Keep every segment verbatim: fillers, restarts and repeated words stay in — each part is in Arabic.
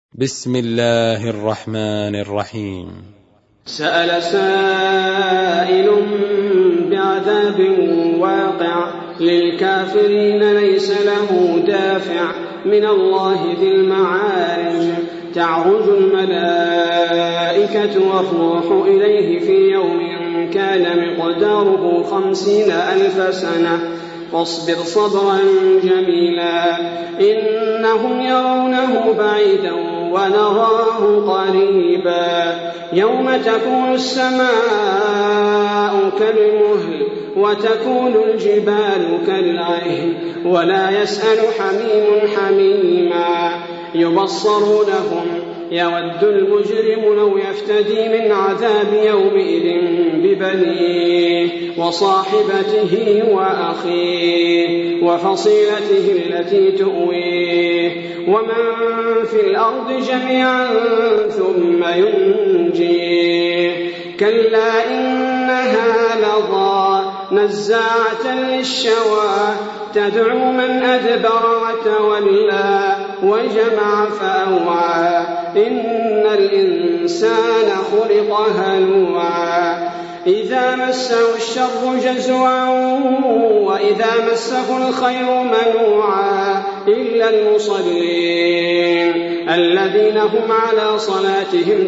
بسم الله الرحمن الرحيم. سأل سائل بعذاب واقع للكافرين ليس له دافع من الله ذي المعارج تعرج الملائكة والروح إليه في يوم كان مقداره خمسين ألف سنة فاصبر صبرا جميلا إنهم يرونه بعيدا ونراه قريبا يوم تكون السماء كالمهل وتكون الجبال كالعهن ولا يسأل حميم حميما يبصرونهم يود المجرم لو يفتدي من عذاب يومئذ ببنيه وصاحبته وأخيه وفصيلته التي تؤويه ومن في الأرض جميعا ثم ينجيه كلا إنها لظى نزاعة للشوى تدعو من أدبر وتولى وجمع فأوعى إن الإنسان خلق هلوعا إذا مسه الشر جزوعا وإذا مسه الخير منوعا إلا المصلين الذين هم على صلاتهم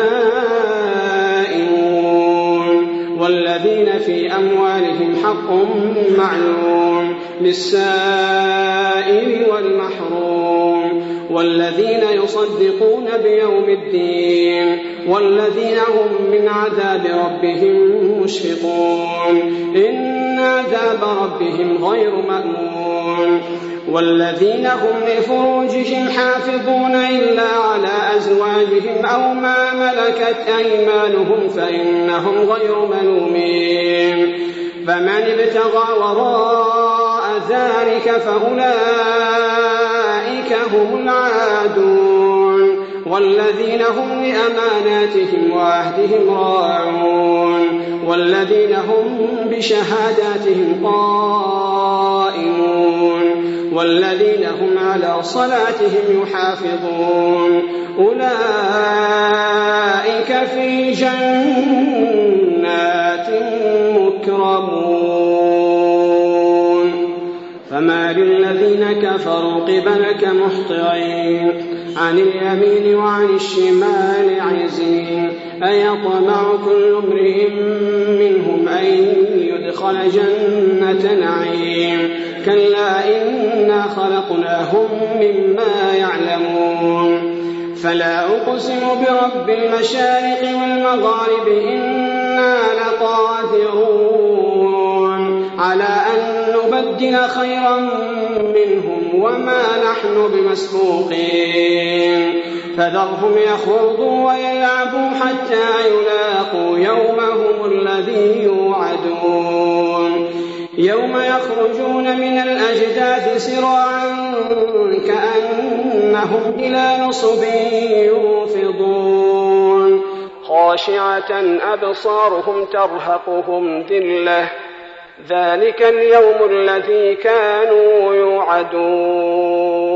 دائمون والذين في أموالهم حق معلوم للسائل والمحروم والذين يصدقون بيوم الدين والذين هم من عذاب ربهم مشفقون إن عذاب ربهم غير مأمون والذين هم لفروجهم حافظون إلا على أزواجهم أو ما ملكت أيمانهم فإنهم غير ملومين فمن ابتغى وراء ذلك فأولئك هم العادون والذين هم لأماناتهم وعهدهم راعون والذين هم بشهاداتهم قائمون والذين هم على صلاتهم يحافظون أولئك في جنات مكرمون فما للذين كفروا قبلك مهطعين عن اليمين وعن الشمال عزين أيطمع كل امرئ منهم أن يدخل جنة نعيم كلا إنا خلقناهم مما يعلمون فلا أقسم برب المشارق والمغارب إنا لقادرون على أن نبدل خيرا منهم وما نحن بمسبوقين فذرهم يخوضوا ويلعبوا حتى يلاقوا يومهم الذي يوعدون يوم يخرجون من الأجداث سراعا كأنهم إلى نصب يوفضون خاشعة أبصارهم ترهقهم ذلة ذلك اليوم الذي كانوا يوعدون.